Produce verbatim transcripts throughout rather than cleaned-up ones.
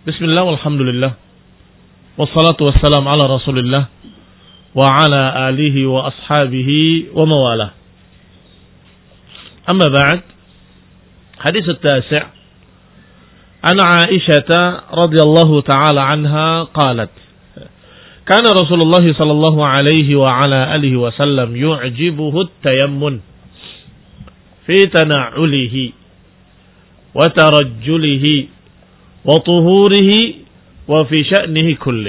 Bismillah, walhamdulillah, wassalatu wassalamu ala rasulillah wa ala alihi wa ashabihi wa mawalah. Amma ba'd, hadis at-tasi' an Aisyah radhiyallahu ta'ala anha qalat kana Rasulullah sallallahu alaihi wa ala alihi wa sallam yu'jibuhu at-tayammun fi tana'ulihi wa tarajjulihi wa tuhurihi wa fi sya'nihi kullih.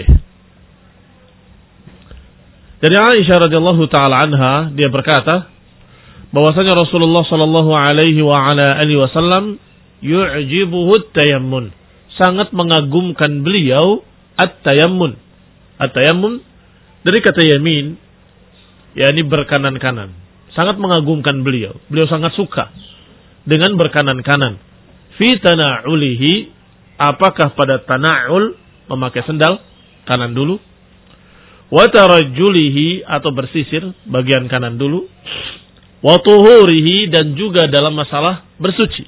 Dari Aisyah radhiyallahu taala anha, dia berkata bahwasanya Rasulullah sallallahu alaihi wa ala alihi wasallam yu'jibuhu at-tayammun, sangat mengagumkan beliau at-tayammun. At-tayammun dari kata yamin, yakni berkanan-kanan. Sangat mengagumkan beliau. Beliau sangat suka dengan berkanan-kanan. Fi tana'ulihi, apakah pada tana'ul, memakai sendal kanan dulu, wa tarajjulihi atau bersisir bagian kanan dulu, wa tuhurihi dan juga dalam masalah bersuci,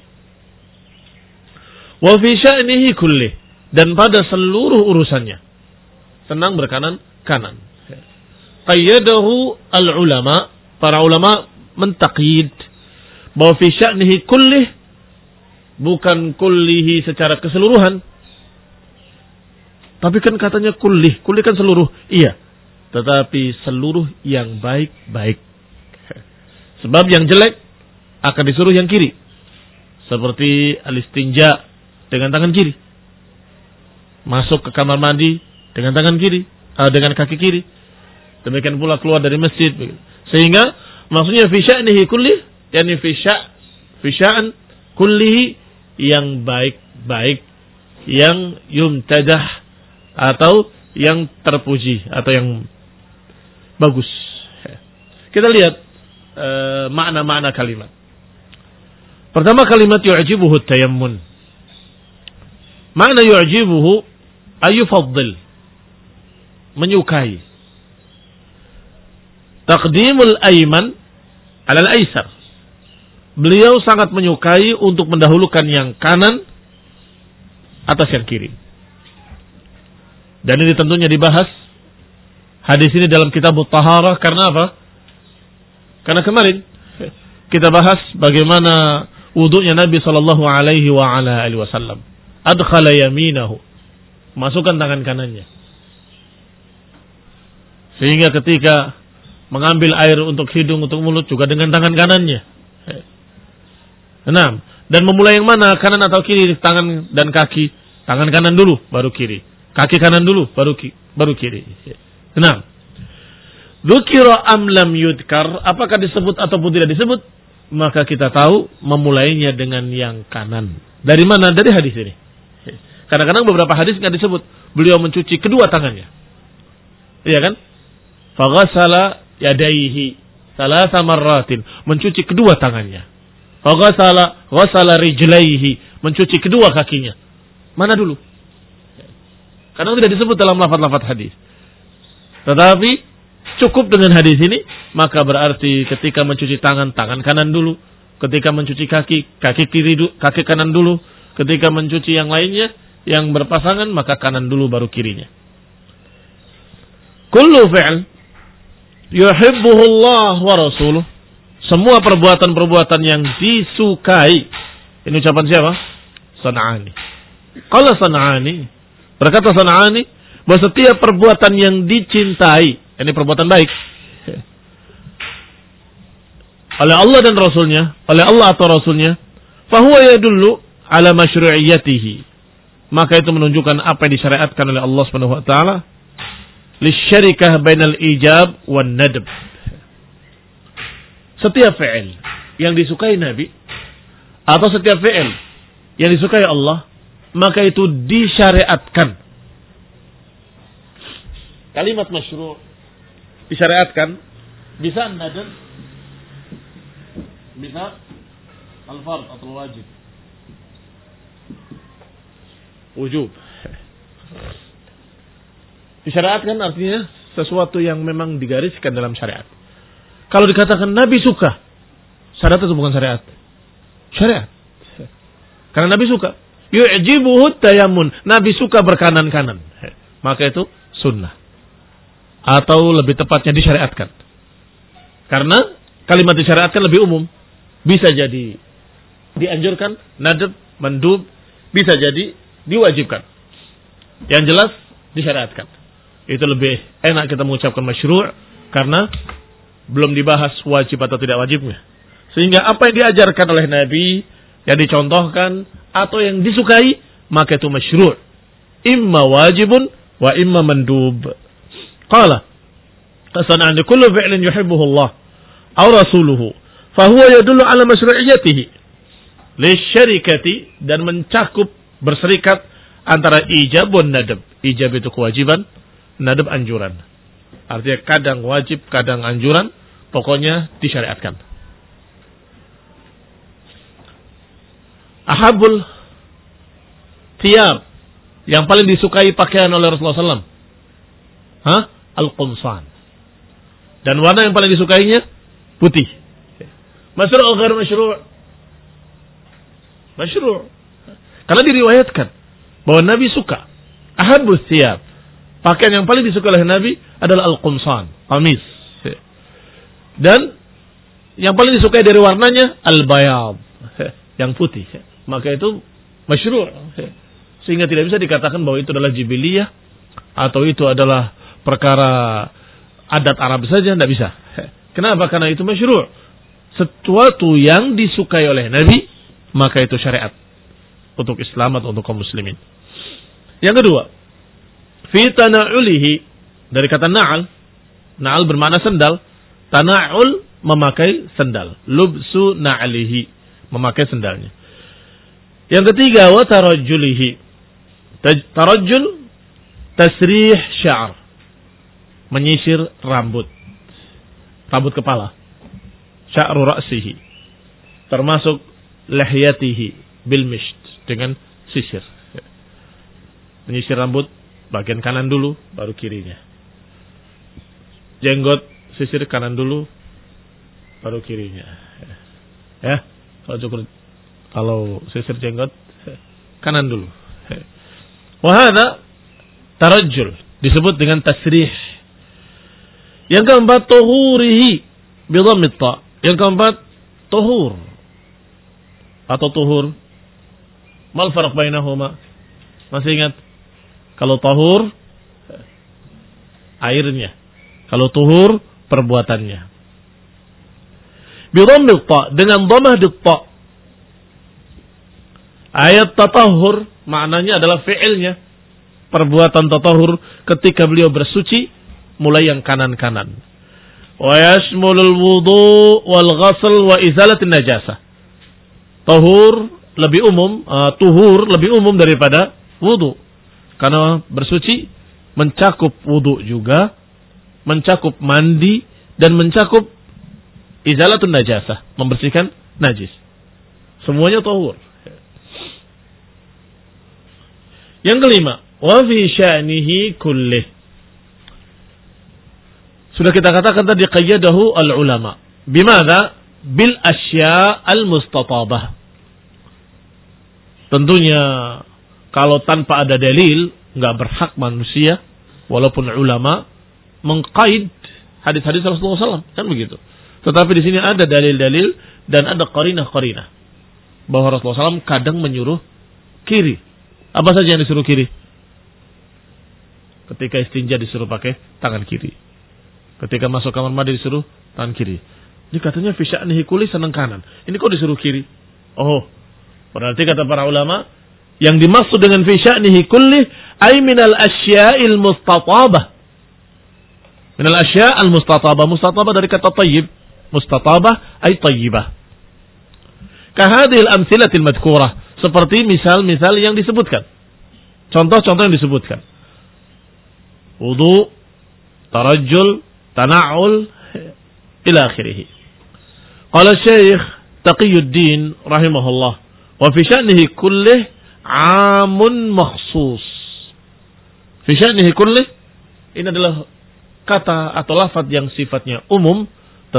wa fi sya'nihi kullih dan pada seluruh urusannya senang berkanan kanan. Qayyadahu al-ulama, para ulama mentaqyid bahwa fi sya'nihi kullih bukan kullihi secara keseluruhan. Tapi kan katanya kullih. Kullih kan seluruh. Iya. Tetapi seluruh yang baik-baik. Sebab yang jelek akan disuruh yang kiri. Seperti al-istinja dengan tangan kiri. Masuk ke kamar mandi dengan tangan kiri. Uh, dengan kaki kiri. Demikian pula keluar dari masjid. Sehingga maksudnya fi sya'nihi kullih. Yani fi sya' fi sya'an kullihi, yang baik-baik, yang yumtadah atau yang terpuji atau yang bagus. Kita lihat e, makna-makna kalimat. Pertama, kalimat yu'jibuhu tayammun. Makna yu'jibuhu ayufaddil, menyukai. Taqdimul ayman ala al-aysar. Beliau sangat menyukai untuk mendahulukan yang kanan atas yang kiri. Dan ini tentunya dibahas hadis ini dalam kitab Taharah. Karena apa? Karena kemarin kita bahas bagaimana wudunya Nabi sallallahu alaihi wa ala alihi wasallam. Adkhala yaminahu, masukkan tangan kanannya. Sehingga ketika mengambil air untuk hidung, untuk mulut juga dengan tangan kanannya. Enam. Dan memulai yang mana? Kanan atau kiri? Tangan dan kaki. Tangan kanan dulu, baru kiri. Kaki kanan dulu, baru ki, baru kiri. Enam. Dzukira am lam yudkar, apakah disebut ataupun tidak disebut? Maka kita tahu memulainya dengan yang kanan. Dari mana? Dari hadis ini. Kadang-kadang beberapa hadis enggak disebut. Beliau mencuci kedua tangannya. Iya kan? Faghasala yadayhi salasa marratin, mencuci kedua tangannya. Faghasala ghasala rijlaihi, mencuci kedua kakinya. Mana dulu? Karena tidak disebut dalam lafaz-lafaz hadis. Tetapi cukup dengan hadis ini, maka berarti ketika mencuci tangan, tangan kanan dulu. Ketika mencuci kaki, kaki kiri kaki kanan dulu. Ketika mencuci yang lainnya yang berpasangan, maka kanan dulu baru kirinya. Kullu fi'l yuhibbuhu Allah wa rasuluh. Semua perbuatan-perbuatan yang disukai. Ini ucapan siapa? San'ani. Qala San'ani, berkata San'ani bahwa setiap perbuatan yang dicintai, ini perbuatan baik, oleh Allah dan Rasulnya, oleh Allah atau Rasulnya, fahuwa yadullu ala masyru'iyyatihi, maka itu menunjukkan apa yang disyariatkan oleh Allah Subhanahu wa taala, lisyarikah bainal ijab wan nadb. Setiap fi'il yang disukai Nabi atau setiap fi'il yang disukai Allah, maka itu disyariatkan. Kalimat masyru' disyariatkan bisa an-nadb, bisa al-fard atau wajib. Wujub. Disyariatkan artinya sesuatu yang memang digariskan dalam syariat. Kalau dikatakan Nabi suka, syariat itu bukan syariat. Syariat. Karena Nabi suka. yu'jibuhu tayamun. Nabi suka berkanan-kanan. Maka itu sunnah. Atau lebih tepatnya disyariatkan. Karena kalimat disyariatkan lebih umum. Bisa jadi dianjurkan, nadab, mandub, bisa jadi diwajibkan. Yang jelas disyariatkan. Itu lebih enak kita mengucapkan masyru' karena belum dibahas wajib atau tidak wajibnya. Sehingga apa yang diajarkan oleh Nabi, yang dicontohkan atau yang disukai, maka itu masyru'. Imma wajibun wa imma mandub. Qala tasana'ani kullu fi'lin yuhibbuhu Allah aw rasuluhu fahuwa yadullu ala masyru'iyyatihi lisyarikati, dan mencakup berserikat antara ijab dan nadab. Ijab itu kewajiban, nadab anjuran. Artinya kadang wajib, kadang anjuran, pokoknya disyariatkan. Ahabul thiyab, yang paling disukai pakaian oleh Rasulullah sallallahu alaihi wasallam, Hah? Al-qumsan. Dan warna yang paling disukainya putih. Masyru' atau ghair masyru'? Masyru'. Karena diriwayatkan bahwa Nabi suka. Ahabus thiyab, pakaian yang paling disukai oleh Nabi adalah al-qumsan, qamis. Dan yang paling disukai dari warnanya al-bayad, yang putih. Maka itu masyru'. Sehingga tidak bisa dikatakan bahwa itu adalah jibiliyah atau itu adalah perkara adat Arab saja, tidak bisa. Kenapa? Karena itu masyru'. Sesuatu yang disukai oleh Nabi, maka itu syariat untuk Islam atau untuk kaum muslimin. Yang kedua, fi tana'ulihi, dari kata na'al. Na'al bermakna sendal. Tana'ul memakai sendal. Lubsu na'alihi, memakai sendalnya. Yang ketiga, wa tarajjulihi. Tarajjul tasrih sya'ar, menyisir rambut, rambut kepala. Sya'ru ra'sihi, termasuk lihyatihi bil misht, dengan sisir. Menyisir rambut bagian kanan dulu, baru kirinya. Jenggot sisir kanan dulu, baru kirinya. Ya, kalau cukur, kalau sisir jenggot kanan dulu. Wahada tarajjul, disebut dengan tasrih. Yang keempat, tuhurihi bidhammit ta. Yang keempat, tuhur atau tuhur. Mal farq bainahuma? Masih ingat? Kalau tahur airnya, kalau tuhur perbuatannya. Bidhammit ta, dengan dhammah di ta. Ayat tatahur maknanya adalah fi'ilnya, perbuatan tatahur ketika beliau bersuci, mulai yang kanan-kanan. Wa yashmulul wudu wal ghasl wa izalatin najasah. Tahur lebih umum, uh, tuhur lebih umum daripada wudu. Karena bersuci mencakup wudu juga, mencakup mandi, dan mencakup izalatun najasah, membersihkan najis. Semuanya tahur. Yang kelima, wa fi sya'nihi kullih. Sudah kita katakan tadi qayyadahu al-ulama. Bimadha? Bil asya' al-mustatabah. Tentunya kalau tanpa ada dalil, enggak berhak manusia walaupun ulama mengqaid hadis-hadis Rasulullah sallallahu alaihi wasallam, kan begitu. Tetapi di sini ada dalil-dalil dan ada qarinah-qarinah bahwa Rasulullah sallallahu alaihi wasallam kadang menyuruh kiri. Apa saja yang disuruh kiri? Ketika istinja disuruh pakai tangan kiri. Ketika masuk kamar mandi disuruh tangan kiri. Ini katanya fi sya'nihi kulli, senang kanan. Ini kok disuruh kiri? Oh, berarti kata para ulama, yang dimaksud dengan fi sya'nihi kulli ay minal asya'il mustatabah. Minal asya'il mustatabah. Mustatabah dari kata tayyib. Mustatabah ay tayyibah. Kahadil amsilatil madhkurah. Seperti misal-misal yang disebutkan. Contoh-contoh yang disebutkan. Wudu, tarajjul, tana'ul, ila akhirih. Qala Syekh Taqiyuddin rahimahullah, wa fi sya'nihi kullih amun makhsus. Fi sya'nihi kullih, ini adalah kata atau lafaz yang sifatnya umum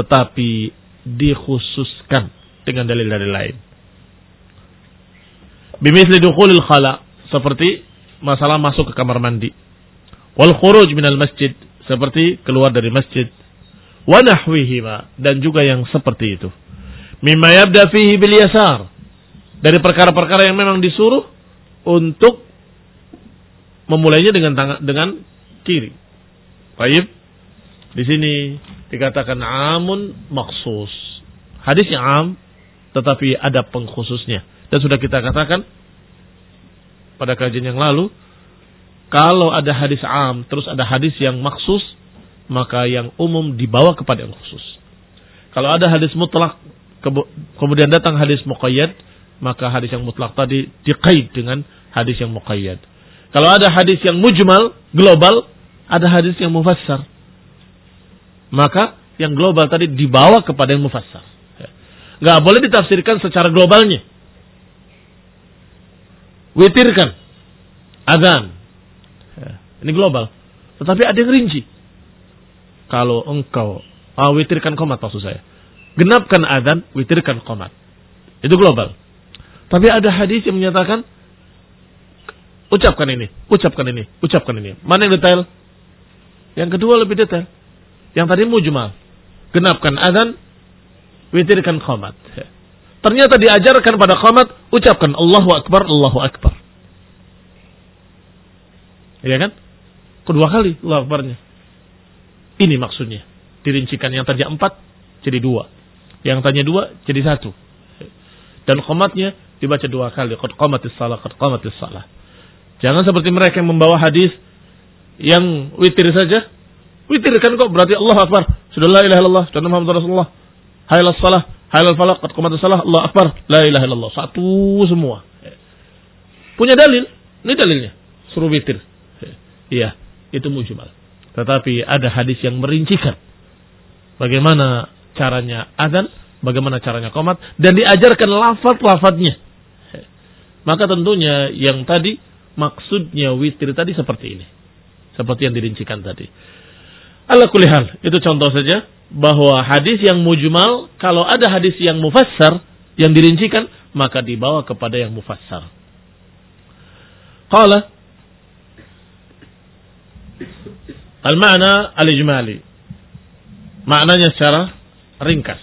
tetapi dikhususkan dengan dalil-dalil lain. Bimithli dukhulil khala, seperti masalah masuk ke kamar mandi. Wal khuruj minal masjid, seperti keluar dari masjid. Wa nahwihima, dan juga yang seperti itu. Mimma yabda fihi bil yasar, dari perkara-perkara yang memang disuruh untuk memulainya dengan tangan dengan kiri. Baik. Di sini dikatakan amun maksus. Hadisnya am, tetapi ada pengkhususnya. Dan sudah kita katakan pada kajian yang lalu, kalau ada hadis am, terus ada hadis yang maksus, maka yang umum dibawa kepada yang khusus. Kalau ada hadis mutlak, kemudian datang hadis muqayyad, maka hadis yang mutlak tadi diqaid dengan hadis yang muqayyad. Kalau ada hadis yang mujmal, global, ada hadis yang mufassar, maka yang global tadi dibawa kepada yang mufassar. Gak boleh ditafsirkan secara globalnya. Witirkan azan, ini global, tetapi ada yang rinci. Kalau engkau ah, witirkan qomat, maksud saya, genapkan azan, witirkan qomat, itu global. Tapi ada hadis yang menyatakan ucapkan ini, ucapkan ini, ucapkan ini. Mana yang detail? Yang kedua lebih detail. Yang tadi mujmal, genapkan azan, witirkan qomat. Ternyata diajarkan pada qomat, ucapkan Allahu Akbar, Allahu Akbar. Iya kan? Kedua kali Allahu Akbarnya. Ini maksudnya. Dirincikan, yang tadi empat jadi dua, yang tanya dua jadi satu. Dan qomatnya dibaca dua kali. Qad qamatis salah, qad qamatis salah. Jangan seperti mereka yang membawa hadis yang witir saja. Witir kan kok berarti Allahu Akbar, sudah la ilaha illallah, sudah Muhammad Rasulullah, hayal salah, hayal falaq, qad qamatis salah, Allahu Akbar, la ilaha illallah. Satu semua. Punya dalil, ini dalilnya. Suruh witir. Iya, itu mujmal. Tetapi ada hadis yang merincikan bagaimana caranya azan, bagaimana caranya qomat, dan diajarkan lafaz-lafaznya. Maka tentunya yang tadi maksudnya witir tadi seperti ini, seperti yang dirincikan tadi. Ala kulli hal, itu contoh saja bahwa hadis yang mujmal, kalau ada hadis yang mufassar yang dirincikan, maka dibawa kepada yang mufassar. Qala al-ma'na al-ijmali, maknanya secara ringkas.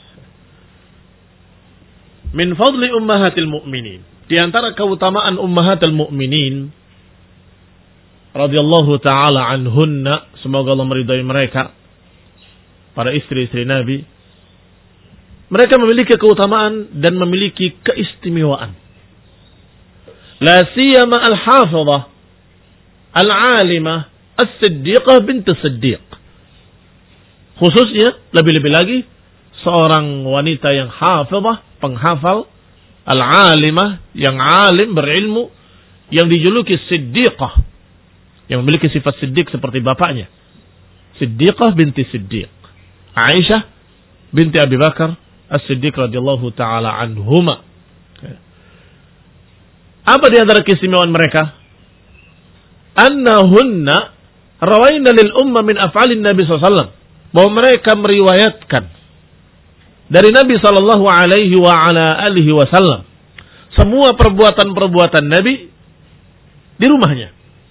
Min fadli ummahatil mu'minin, di antara keutamaan ummahatil mu'minin radhiyallahu taala anhunna, semoga Allah meridai mereka, para istri-istri Nabi, mereka memiliki keutamaan dan memiliki keistimewaan. La siyama al-hafidhah al-alimah as-siddiqah bint as-siddiq. Khususnya lebih-lebih lagi seorang wanita yang hafidhah, penghafal, al-alimah, yang alim, berilmu, yang dijuluki siddiqah, yang memiliki sifat siddiq seperti bapaknya, Siddiqah binti Siddiq, Aisyah binti Abi Bakar As-Siddiq radhiyallahu taala anhuma. Apa di antara keistimewaan mereka? Annahunna rawaina lil umma min af'alin Nabi sallallahu alaihi wasallam, bahwa mereka meriwayatkan dari Nabi sallallahu alaihi wa ala alihi wasallam semua perbuatan-perbuatan Nabi di rumahnya.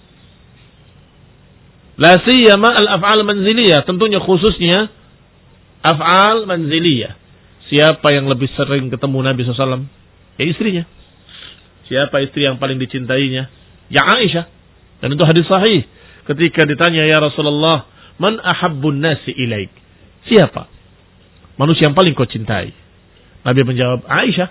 La siyama al-af'al manziliyah, tentunya khususnya af'al manziliyah. Siapa yang lebih sering ketemu Nabi sallallahu alaihi wasallam? Ya istrinya. Siapa istri yang paling dicintainya? Ya Aisyah. Dan itu hadis sahih. Ketika ditanya, ya Rasulullah, man ahabbun nasi ilaik? Siapa manusia yang paling kau cintai? Nabi menjawab, Aisyah.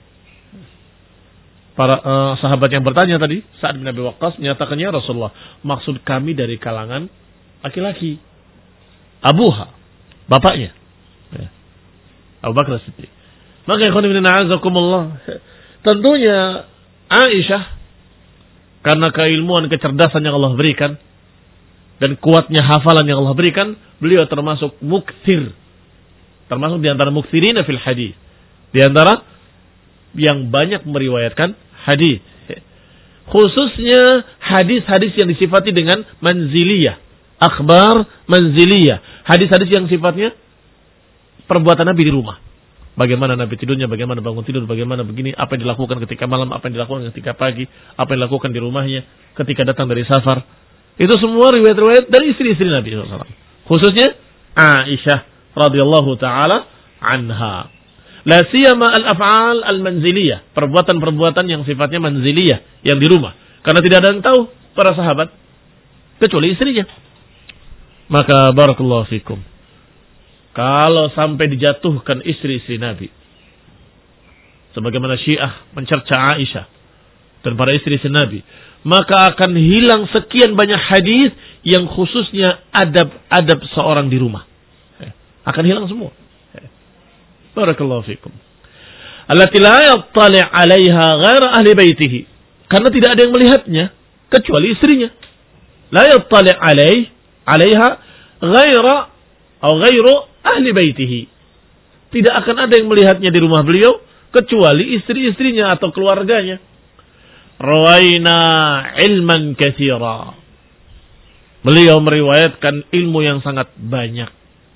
Para uh, sahabat yang bertanya tadi, Sa'ad bin Abi Waqqas menyatakan, ya Rasulullah, maksud kami dari kalangan laki-laki. Abuha, bapaknya. Ya. Abu Bakar Siddiq. Maka ikhwan fillah a'azakumullah, tentunya Aisyah, karena keilmuan, kecerdasan yang Allah berikan dan kuatnya hafalan yang Allah berikan, beliau termasuk mukthir, termasuk di antara mukthirina fil hadis, di antara yang banyak meriwayatkan hadis, khususnya hadis-hadis yang disifati dengan manziliyah, akhbar manziliyah, hadis-hadis yang sifatnya perbuatan Nabi di rumah, Bagaimana Nabi tidurnya, bagaimana bangun tidur, bagaimana begini, apa yang dilakukan ketika malam, apa yang dilakukan ketika pagi, apa yang dilakukan di rumahnya ketika datang dari safar. Itu semua riwayat-riwayat dari istri-istri Nabi shallallahu alaihi wasallam. Khususnya Aisyah radhiyallahu taala anha. La siyama al-af'al al-manziliyah, perbuatan-perbuatan yang sifatnya manziliyah, yang di rumah. Karena tidak ada yang tahu para sahabat kecuali istrinya. Maka barakallahu fikum, kalau sampai dijatuhkan istri-istri Nabi, sebagaimana Syiah mencerca Aisyah dan para istri-istri Nabi, maka akan hilang sekian banyak hadis yang khususnya adab-adab seorang di rumah. Akan hilang semua. Barakallahu fikum. Allati la yattali' 'alaiha ghaira ahli baitihi. Karena tidak ada yang melihatnya kecuali istrinya. La yattali' 'alaih 'alaiha ghaira atau ghairu ahli baitihi. Tidak akan ada yang melihatnya di rumah beliau kecuali istri-istrinya atau keluarganya. Rawaina ilman katsira. Beliau meriwayatkan ilmu yang sangat banyak.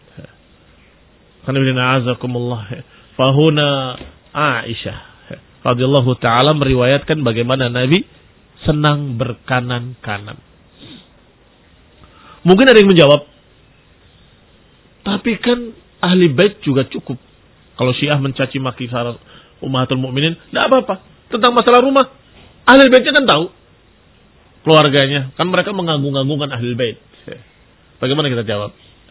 Fahuna Aisyah radhiyallahu taala meriwayatkan bagaimana Nabi senang berkanan-kanan. Mungkin ada yang menjawab, tapi kan ahli bait juga cukup. Kalau Syiah mencaci maki ummahatul mukminin, tidak apa-apa. Tentang masalah rumah, ahli baitnya kan tahu keluarganya, kan mereka mengagung-agungkan ahli bait. Bagaimana kita jawab?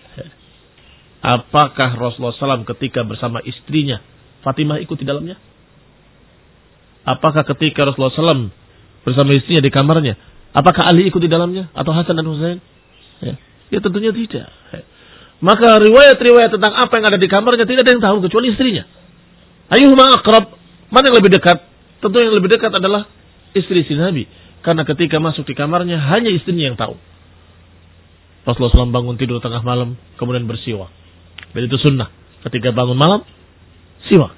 Apakah Rasulullah shallallahu alaihi wasallam ketika bersama istrinya Fatimah ikut di dalamnya? Apakah ketika Rasulullah shallallahu alaihi wasallam bersama istrinya di kamarnya, apakah Ali ikut di dalamnya? Atau Hasan dan Husain? Ya, ya tentunya tidak. Maka riwayat-riwayat tentang apa yang ada di kamarnya tidak ada yang tahu kecuali istrinya. Ayyuhuma aqrab, mana yang lebih dekat? Tentu yang lebih dekat adalah istri-istri Nabi. Karena ketika masuk di kamarnya hanya istrinya yang tahu. Rasulullah shallallahu alaihi wasallam bangun tidur tengah malam kemudian bersiwak. Dan itu sunnah. Ketika bangun malam, siwak.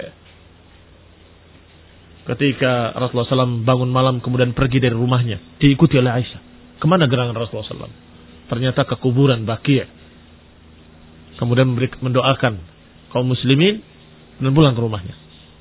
Ketika Rasulullah shallallahu alaihi wasallam bangun malam kemudian pergi dari rumahnya, diikuti oleh Aisyah. Kemana gerangan Rasulullah shallallahu alaihi wasallam? Ternyata ke kuburan Baqi'. Kemudian mendoakan kaum muslimin dan pulang ke rumahnya.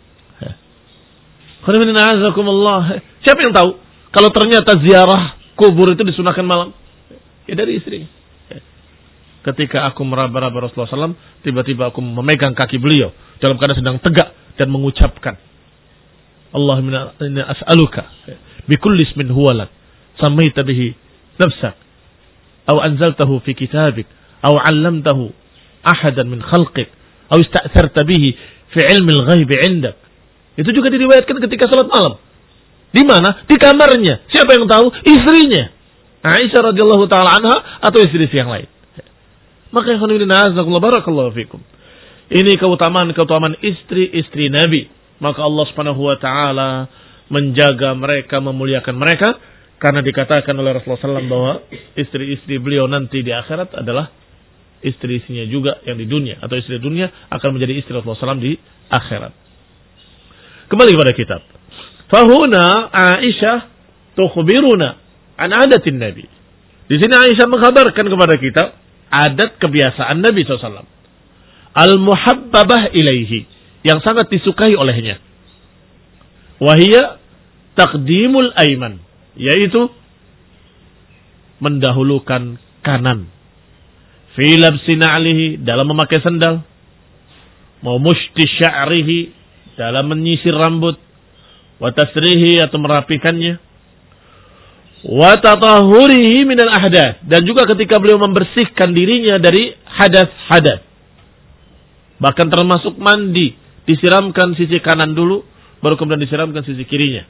Siapa yang tahu kalau ternyata ziarah kubur itu disunahkan malam? Ya dari istri. Ketika aku meraba-raba Rasulullah shallallahu alaihi wasallam, tiba-tiba aku memegang kaki beliau dalam keadaan sedang tegak dan mengucapkan, Allahumma inna as'aluka bikulli ismin huwa lak sammaita bihi nafsak aw anzaltahu fi kitabik aw 'allamtahu ahadan min khalqik aw ista'tharta bihi fi 'ilmi al-ghaib 'indak. Itu juga diriwayatkan ketika salat malam. Di mana? Di kamarnya. Siapa yang tahu? Istrinya. Aisyah radhiyallahu taala anha atau istri-istri yang lain. Maka alhamdulillah barakallahu fikum. Ini keutamaan-keutamaan istri-istri Nabi. Maka Allah Subhanahu wa taala menjaga mereka, memuliakan mereka karena dikatakan oleh Rasulullah shallallahu alaihi wasallam bahwa istri-istri beliau nanti di akhirat adalah istri-istrinya juga yang di dunia, atau istri dunia akan menjadi istri Rasulullah shallallahu alaihi wasallam di akhirat. Kembali kepada kitab. Fahuna Aisyah tukhbiruna an adatin Nabi. Di sini Aisyah mengkabarkan kepada kita adat kebiasaan Nabi shallallahu alaihi wasallam. Al-muhabbabah ilaihi, yang sangat disukai olehnya. Wahia taqdimul aiman, yaitu mendahulukan kanan. Fi labsi na'lihi, dalam memakai sandal. Wa mushti sya'rihi, dalam menyisir rambut. Wa tasrihi, atau merapikannya. Wa tatahurihi minal ahdath, dan juga ketika beliau membersihkan dirinya dari hadas-hadas. Bahkan termasuk mandi, disiramkan sisi kanan dulu, baru kemudian disiramkan sisi kirinya.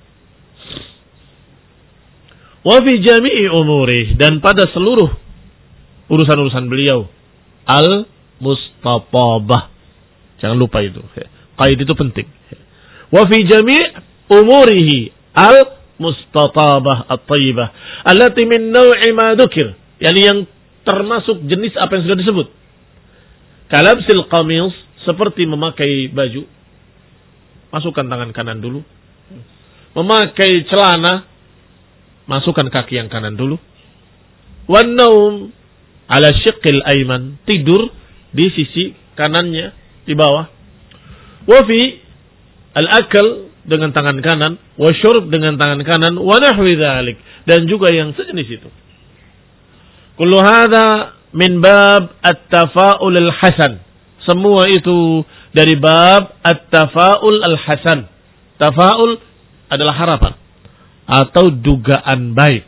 Wa fi jami'i umurih, dan pada seluruh urusan-urusan beliau, al-mustatabah. Jangan lupa itu. Qaid itu penting. Wa fi jami' umurihi al-mustatabah at-tayyibah allati min naw'i ma dzukir, yakni yang termasuk jenis apa yang sudah disebut. Kalabsil qamis, seperti memakai baju, masukkan tangan kanan dulu. Memakai celana, masukkan kaki yang kanan dulu. Wan naum ala syiqqil ayman, tidur di sisi kanannya di bawah. Wa fi al-akal dengan tangan kanan, wa syurb dengan tangan kanan, wa nahwi dzalik, dan juga yang sejenis itu. Kullu hadza min bab at-tafa'ul al-hasan. Semua itu dari bab at-tafa'ul al-hasan. Tafa'ul adalah harapan atau dugaan baik.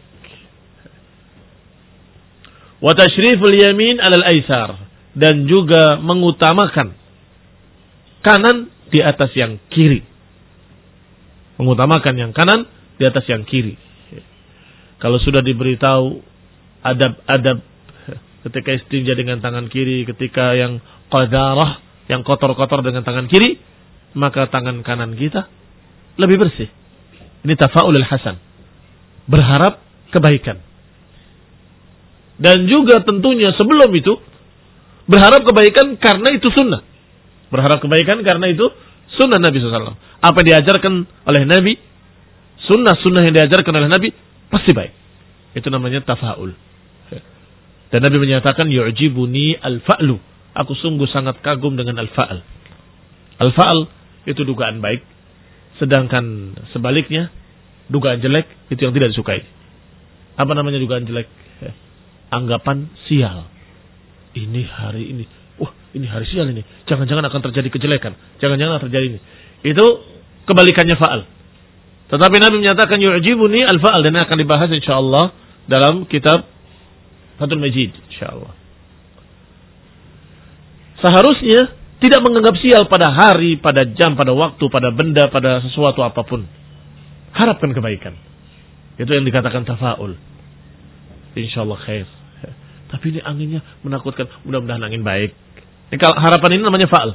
Wa tasyriful yamin 'alal aisar, dan juga mengutamakan kanan di atas yang kiri. Mengutamakan yang kanan di atas yang kiri. Kalau sudah diberitahu adab-adab ketika istinja dengan tangan kiri, ketika yang qadarah, yang kotor-kotor dengan tangan kiri, maka tangan kanan kita lebih bersih. Ini tafa'ulul hasan. Berharap kebaikan. Dan juga tentunya sebelum itu, berharap kebaikan karena itu sunnah. Berharap kebaikan karena itu sunnah Nabi shallallahu alaihi wasallam. Apa yang diajarkan oleh Nabi, sunnah-sunnah yang diajarkan oleh Nabi, pasti baik. Itu namanya tafa'ul. Dan Nabi menyatakan, yu'jibuni al-fa'lu. Aku sungguh sangat kagum dengan al-fa'al. Al-fa'al itu dugaan baik. Sedangkan sebaliknya, dugaan jelek itu yang tidak disukai. Apa namanya dugaan jelek? Anggapan sial. Ini hari ini. Wah, ini hari sial ini. Jangan-jangan akan terjadi kejelekan. Jangan-jangan akan terjadi ini. Itu kebalikannya fa'al. Tetapi Nabi menyatakan yu'jibuni al-fa'al. Dan akan dibahas insyaAllah dalam kitab Fathul Majid. InsyaAllah. Seharusnya tidak menganggap sial pada hari, pada jam, pada waktu, pada benda, pada sesuatu apapun. Harapkan kebaikan. Itu yang dikatakan tafa'ul. InsyaAllah khair. Tapi ini anginnya menakutkan. Mudah-mudahan angin baik. Ini, kalau harapan ini namanya fa'al.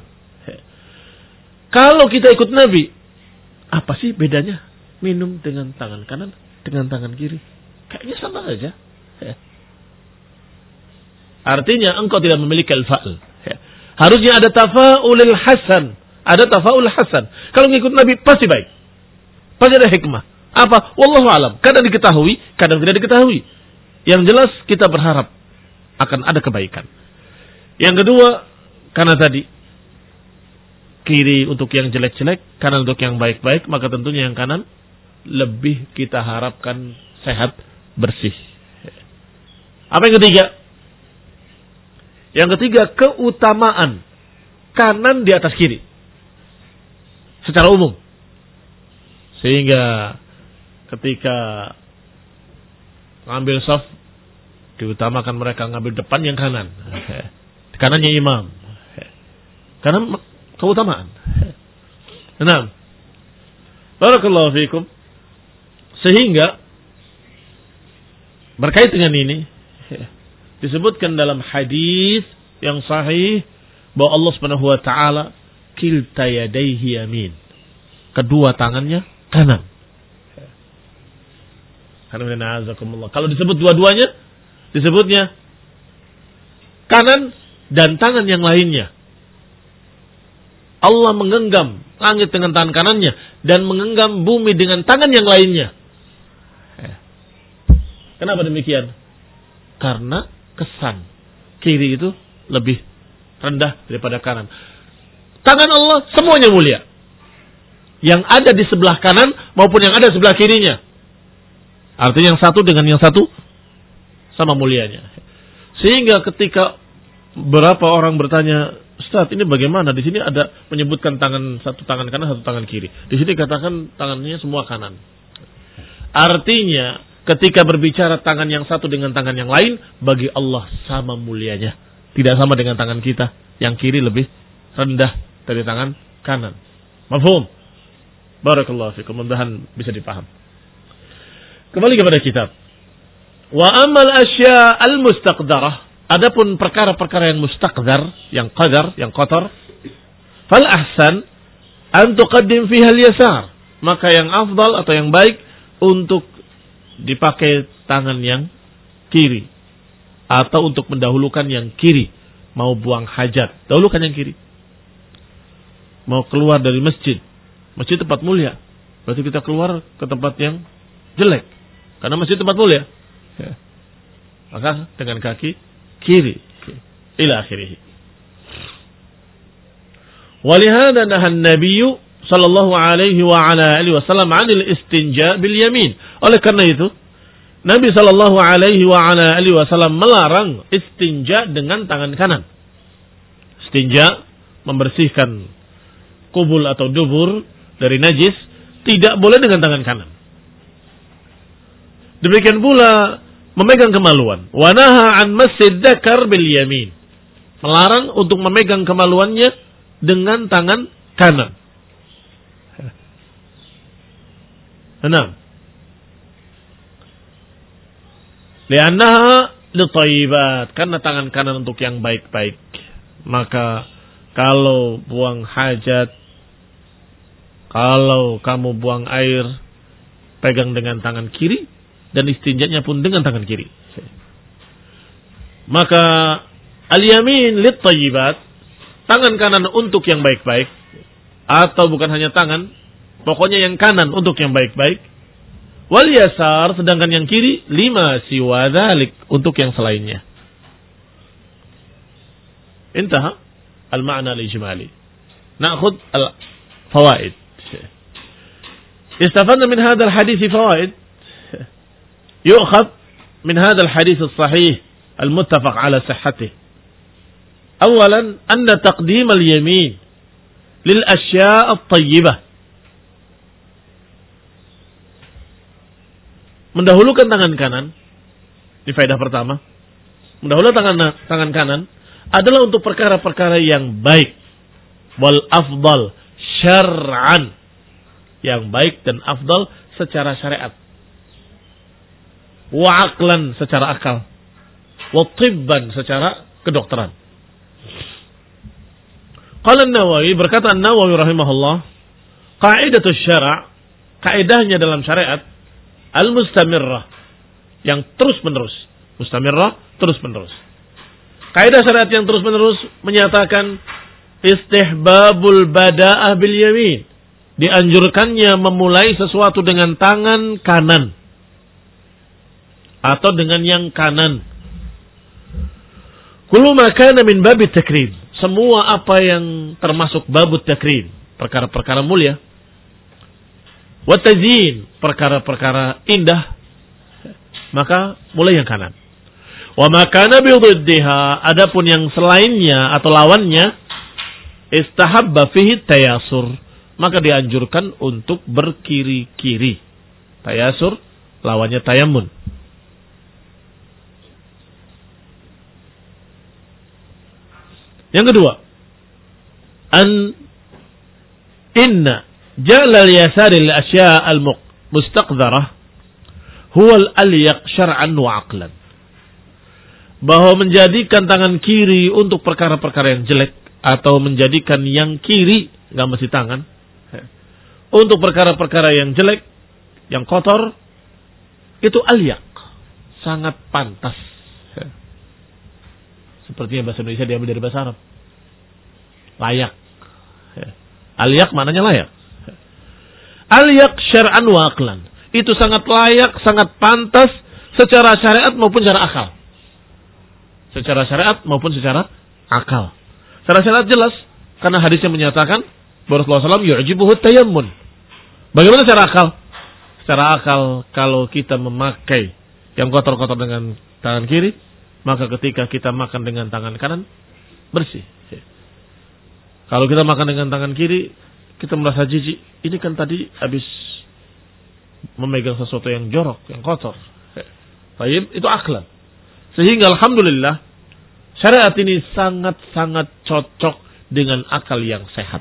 Kalau kita ikut Nabi, apa sih bedanya minum dengan tangan kanan, dengan tangan kiri? Kayaknya sama saja. Artinya engkau tidak memiliki al-fa'al. Harusnya ada tafa'ulil hasan. Ada tafa'ul hasan. Kalau ngikut Nabi pasti baik. Pasti ada hikmah. Apa? Wallahu alam. Kadang diketahui, kadang tidak diketahui. Yang jelas kita berharap akan ada kebaikan. Yang kedua, karena tadi kiri untuk yang jelek-jelek, kanan untuk yang baik-baik, maka tentunya yang kanan lebih kita harapkan sehat, bersih. Apa yang ketiga? Yang ketiga, keutamaan kanan di atas kiri. Secara umum. Sehingga ketika ngambil shaf, diutamakan mereka ngambil depan yang kanan. Kanannya imam. Karena keutamaan. Nah, barakallahu fiikum. Sehingga berkait dengan ini, disebutkan dalam hadis yang sahih bahwa Allah Subhanahu wa taala kilta yadayhi yamin. Kedua tangannya kanan. Kalau disebut dua-duanya, disebutnya kanan dan tangan yang lainnya. Allah menggenggam langit dengan tangan kanannya dan menggenggam bumi dengan tangan yang lainnya. Kenapa demikian? Karena kesan kiri itu lebih rendah daripada kanan. Tangan Allah semuanya mulia. Yang ada di sebelah kanan maupun yang ada di sebelah kirinya. Artinya yang satu dengan yang satu sama mulianya. Sehingga ketika berapa orang bertanya, Ustaz, ini bagaimana? Di sini ada menyebutkan tangan satu tangan kanan, satu tangan kiri. Di sini katakan tangannya semua kanan. Artinya ketika berbicara tangan yang satu dengan tangan yang lain, bagi Allah sama mulianya. Tidak sama dengan tangan kita. Yang kiri lebih rendah dari tangan kanan. Mafhum? Barakallahu fikum. Mudah-mudahan bisa dipaham. Kembali kepada kitab. Wa amal asya al-mustaqdarah. Adapun perkara-perkara yang mustaqdar, yang qadar, yang kotor, fal ahsan an tuqaddim fiha al-yasar. Maka yang afdal atau yang baik untuk dipakai tangan yang kiri atau untuk mendahulukan yang kiri. Mau buang hajat, dahulukan yang kiri. Mau keluar dari masjid, masjid tempat mulia, berarti kita keluar ke tempat yang jelek, karena masjid tempat mulia. Ya. Maka dengan kaki kiri ila akhirih. Walihada nahan Nabiyyu sallallahu alaihi wa ala alihi wasallam 'anil istinja bil yamin. Oleh karena itu, Nabi sallallahu alaihi wa ala alihi wasallam melarang istinja dengan tangan kanan. Istinja membersihkan kubul atau dubur dari najis tidak boleh dengan tangan kanan. Demikian pula memegang kemaluan. Wa naha an masjid dzakar bil yamin. Melarang untuk memegang kemaluannya dengan tangan kanan. Enam. Li'annaha litayyibat, karena tangan kanan untuk yang baik-baik. Maka kalau buang hajat, kalau kamu buang air, pegang dengan tangan kiri, dan istinjanya pun dengan tangan kiri. Maka al-yamin lit-tayyibat, tangan kanan untuk yang baik-baik, atau bukan hanya tangan, pokoknya yang kanan untuk yang baik-baik. Wal yasar, sedangkan yang kiri lima siwa dzalik, untuk yang selainnya. Intaha al-ma'na al-ijmali. Na'khudh al-fawaid. Istafadna min hadha al-hadith fawaid. Yu'khadh min hadha al-hadith as-sahih al-muttafaq ala sihhatih. Awalan, anna taqdim al-yamin lil asya' at-tayyibah. Mendahulukan tangan kanan, di faedah pertama, mendahulukan tangan tangan kanan adalah untuk perkara-perkara yang baik, wal afdal syar'an, yang baik dan afdal secara syariat, wa aqlan secara akal, wa tibban secara kedokteran. Qala an-Nawawi, berkata an-Nawawi rahimahullah, qa'idatu syara', kaidahnya dalam syariat, al-mustamirrah, yang terus-menerus. Mustamirrah, terus-menerus. Kaidah syariat yang terus-menerus menyatakan istihbabul bada'ah bil yamin. Dianjurkannya memulai sesuatu dengan tangan kanan. Atau dengan yang kanan. Kullu ma kana min babit takrim. Semua apa yang termasuk babut takrim. Perkara-perkara mulia. Watazin, perkara-perkara indah, maka mulai yang kanan. Wa makana bididdiha, adapun yang selainnya atau lawannya, istahabba fihi tayasur, maka dianjurkan untuk berkiri-kiri. Tayasur lawannya tayammun. Yang kedua, an inna جعل اليسار الأشياء المستقذرة هو الأليق شرعا وعقلا. Bahwa menjadikan tangan kiri untuk perkara-perkara yang jelek, atau menjadikan yang kiri, nggak mesti tangan, untuk perkara-perkara yang jelek, yang kotor, itu aliyaq, sangat pantas. Sepertinya bahasa Indonesia diambil dari bahasa Arab. Layak. Aliyaq maknanya layak. Aliyaq syar'an wa aqlan. Itu sangat layak, sangat pantas secara syariat maupun secara akal. Secara syariat maupun secara akal. Secara syariat jelas, karena hadisnya menyatakan bahwa Rasulullah shallallahu alaihi wasallam yu'jibuhu tayammun. Bagaimana secara akal? Secara akal, kalau kita memakai yang kotor-kotor dengan tangan kiri, maka ketika kita makan dengan tangan kanan, bersih. Kalau kita makan dengan tangan kiri, kita merasa jijik. Ini kan tadi habis memegang sesuatu yang jorok, yang kotor. Baik, itu aklan. Sehingga alhamdulillah, syariat ini sangat-sangat cocok dengan akal yang sehat.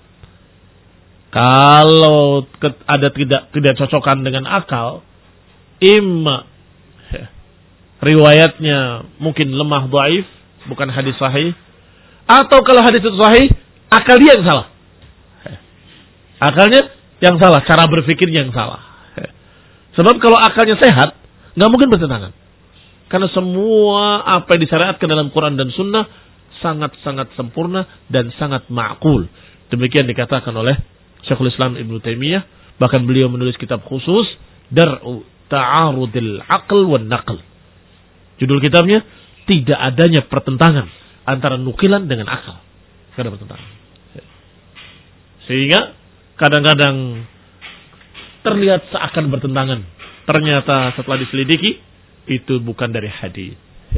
Kalau ada tidak tidak cocokan dengan akal, imma riwayatnya mungkin lemah, dhaif, bukan hadis sahih, atau kalau hadis itu sahih, akal dia yang salah. Akalnya yang salah, cara berpikirnya yang salah. Sebab kalau akalnya sehat, nggak mungkin bertentangan. Karena semua apa yang disyariatkan dalam Quran dan Sunnah sangat-sangat sempurna dan sangat ma'qul. Demikian dikatakan oleh Syekhul Islam Ibnu Taimiyah. Bahkan beliau menulis kitab khusus, Dar'u Ta'arudil Aql wan Naql. Judul kitabnya, tidak adanya pertentangan antara nukilan dengan akal. Tidak ada pertentangan. Sehingga kadang-kadang terlihat seakan bertentangan. Ternyata setelah diselidiki, itu bukan dari hadis.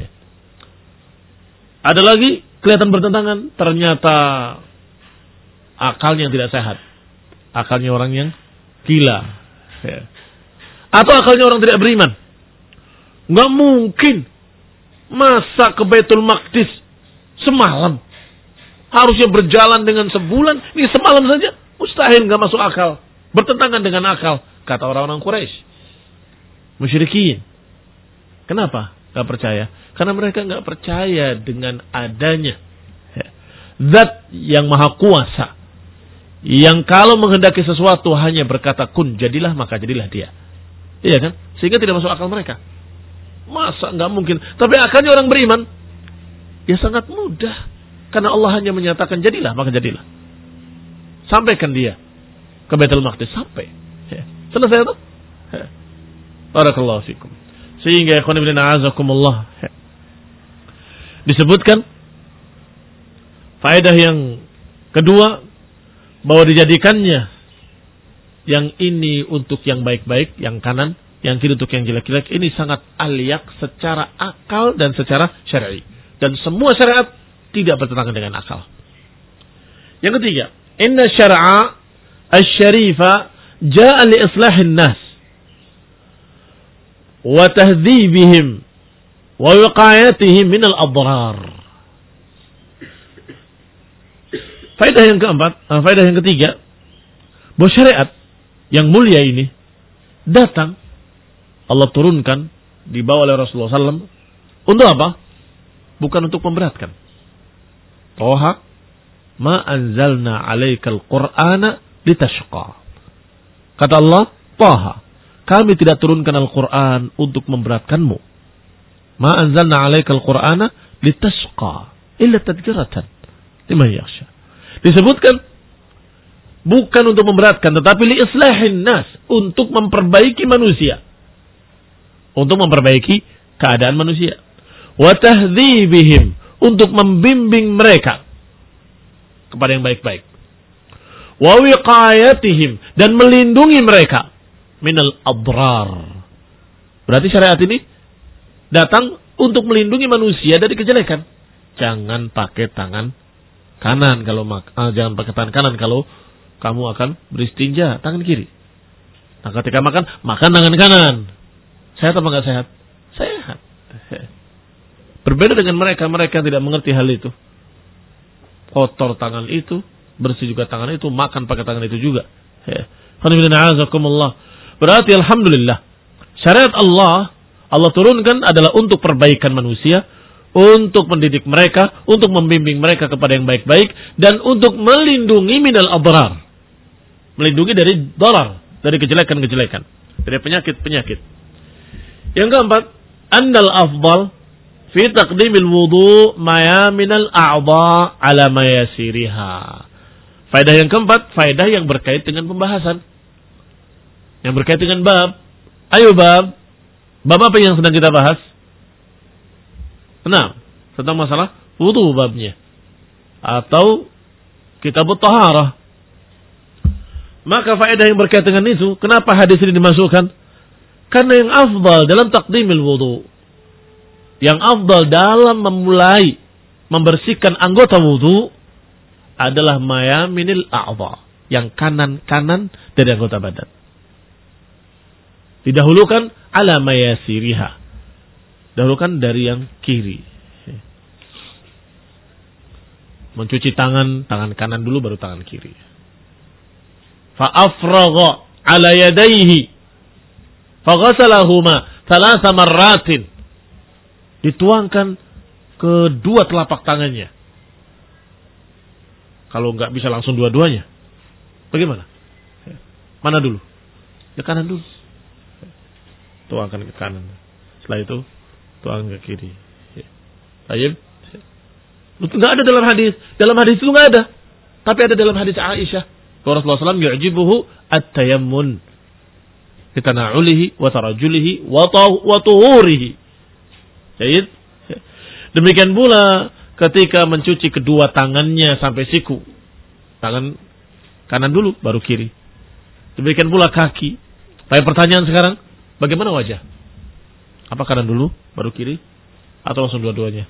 Ada lagi kelihatan bertentangan, ternyata akalnya yang tidak sehat. Akalnya orang yang gila. Atau akalnya orang tidak beriman. Nggak mungkin masa ke Baitul Maqdis semalam. Harusnya berjalan dengan sebulan. Ini semalam saja. Mustahil, nggak masuk akal. Bertentangan dengan akal. Kata orang-orang Quraisy. Musyrikin. Kenapa nggak percaya? Karena mereka nggak percaya dengan adanya Zat yang maha kuasa. Yang kalau menghendaki sesuatu hanya berkata kun, jadilah, maka jadilah dia. Iya kan? Sehingga tidak masuk akal mereka. Masa nggak mungkin? Tapi akalnya orang beriman, ya sangat mudah. Karena Allah hanya menyatakan jadilah, maka jadilah. Sampaikan dia ke Baitul Maqdis, sampai. Ya. Selesai itu. Ya. Barakallahu fikum. Sehingga ikhwan fillah a'azakumullah, ya. Disebutkan faedah yang kedua, bahwa dijadikannya yang ini untuk yang baik-baik, yang kanan, yang kiri untuk yang jelek-jelek, ini sangat aliyaq secara akal dan secara syar'i. Dan semua syariat tidak bertentangan dengan akal. Yang ketiga, inna syar'a asy-syarifa ja'a li islahin nas wa tahdhibihim wa wiqayatihim min al-adrar. Faedah yang keempat, faedah yang ketiga, bahwa syariat yang mulia ini datang, Allah turunkan, dibawa oleh Rasulullah sallallahu alaihi wasallam untuk apa? Bukan untuk memberatkan. Toha ma anzalna alaikal qur'ana litashqa. Kata Allah, Toha, kami tidak turunkan Al-Quran untuk memberatkanmu. Ma anzalna alaikal qur'ana litashqa illa tadhkiratan liman yakhsha. Disebutkan bukan untuk memberatkan, tetapi li islahin nas, untuk memperbaiki manusia, untuk memperbaiki keadaan manusia. Wa tahdhibihim, untuk membimbing mereka kepada yang baik-baik. Wa wiqayatihim, dan melindungi mereka minal adrar. Berarti syariat ini datang untuk melindungi manusia dari kejelekan. Jangan pakai tangan kanan kalau mak ah, jangan pakai tangan kanan kalau kamu akan beristinja, tangan kiri. Nah, ketika makan, makan tangan kanan. Sehat apa enggak sehat? Sehat. Berbeda dengan mereka, mereka tidak mengerti hal itu. Kotor tangan itu, bersih juga tangan itu, makan pakai tangan itu juga. Berarti alhamdulillah, syariat Allah, Allah turunkan adalah untuk perbaikan manusia, untuk mendidik mereka, untuk membimbing mereka kepada yang baik-baik, dan untuk melindungi minal adrar. Melindungi dari darar, dari kejelekan-kejelekan, dari penyakit-penyakit. Yang keempat, annal afdal fi taqdimil wudu mayaminal a'dha ala mayasiriha. Faedah yang keempat, faedah yang berkait dengan pembahasan, yang berkait dengan bab. Ayo bab, bab apa yang sedang kita bahas? Nah, tentang masalah wudu babnya, atau kitab taharah. Maka faedah yang berkait dengan itu, kenapa hadis ini dimasukkan? Karena yang afdal dalam taqdimil wudu, yang afdal dalam memulai membersihkan anggota wudu adalah mayaminil a'dha, yang kanan-kanan dari anggota badan. Didahulukan ala mayasiriha, dahulukan dari yang kiri. Mencuci tangan, tangan kanan dulu baru tangan kiri. Fa'afragha ala yadayhi faghasalahuma thalatha marratin. Dituangkan kedua telapak tangannya. Kalau enggak bisa langsung dua-duanya, bagaimana? Mana dulu? Ya kanan dulu. Tuangkan ke kanan. Setelah itu tuang ke kiri. Baik. Itu enggak ada dalam hadis. Dalam hadis itu enggak ada. Tapi ada dalam hadis Aisyah. Rasulullah sallallahu alaihi wasallam yu'jibuhu at-tayammun fi tana'ulihi wa tarajulihi wa tuhurihi. Baik. Demikian pula ketika mencuci kedua tangannya sampai siku. Tangan kanan dulu baru kiri. Demikian pula kaki. Baik, pertanyaan sekarang, bagaimana wajah? Apa kanan dulu baru kiri atau langsung dua-duanya?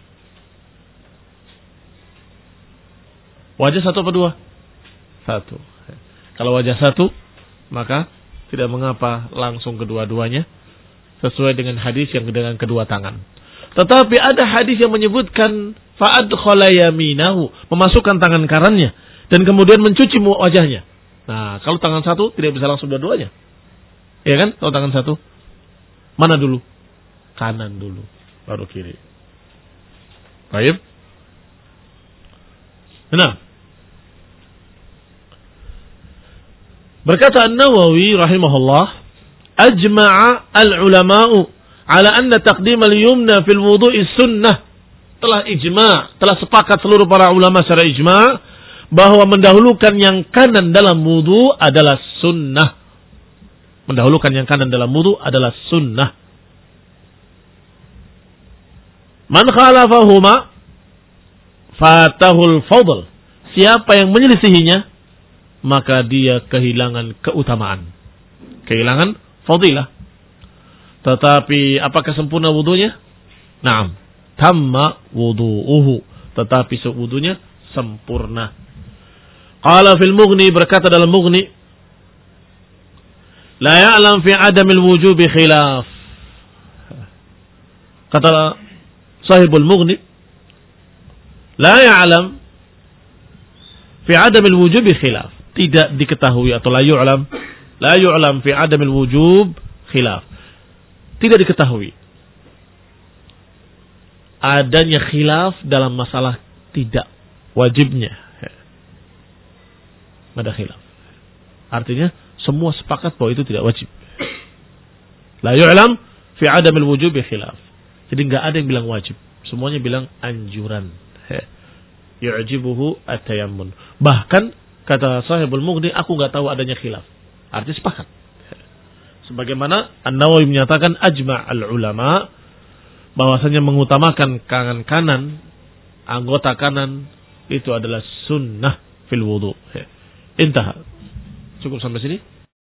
Wajah satu apa dua? Satu. Kalau wajah satu, maka tidak mengapa langsung kedua-duanya sesuai dengan hadis yang dengan kedua tangan. Tetapi ada hadis yang menyebutkan fa'adkhala yaminahu, memasukkan tangan kanannya dan kemudian mencuci wajahnya. Nah, kalau tangan satu tidak bisa langsung dua-duanya. Ya kan? Kalau tangan satu, mana dulu? Kanan dulu, baru kiri. Baik. Nah, berkata An-Nawawi rahimahullah, ajma'a al-ulama'u ala anna taqdim al-yumna fil wudu'i sunnah. Telah ijma', telah sepakat seluruh para ulama secara ijma' bahwa mendahulukan yang kanan dalam wudu adalah sunnah. Mendahulukan yang kanan dalam wudu adalah sunnah. Man khalafahuma fatahul fadl. Siapa yang menyelisihinya, maka dia kehilangan keutamaan, kehilangan fadilah. Tetapi apakah sempurna wudunya? Naam, tamma wudu'uhu. Tetapi wudunya sempurna. Qala fil Mughni, berkata dalam Mughni, la ya'lam fi adamil wujubi khilaf. Kata sahibul Mughni, la ya'lam fi adamil wujubi khilaf. Tidak diketahui atau la yu'lam, la yu'lam fi adamil wujub khilaf. Tidak diketahui adanya khilaf dalam masalah tidak wajibnya. Ada khilaf. Artinya semua sepakat bahwa itu tidak wajib. La yu'lam fi adamil wujubi khilaf. Jadi enggak ada yang bilang wajib. Semuanya bilang anjuran. Yu'jibuhu at-tayammun. Bahkan kata sahibul Mughni, aku enggak tahu adanya khilaf. Artinya sepakat. Sebagaimana An-Nawawi menyatakan ajma' al-ulama bahwasanya mengutamakan tangan kanan, anggota kanan itu adalah sunnah fil wudu. Intah. Cukup sampai sini.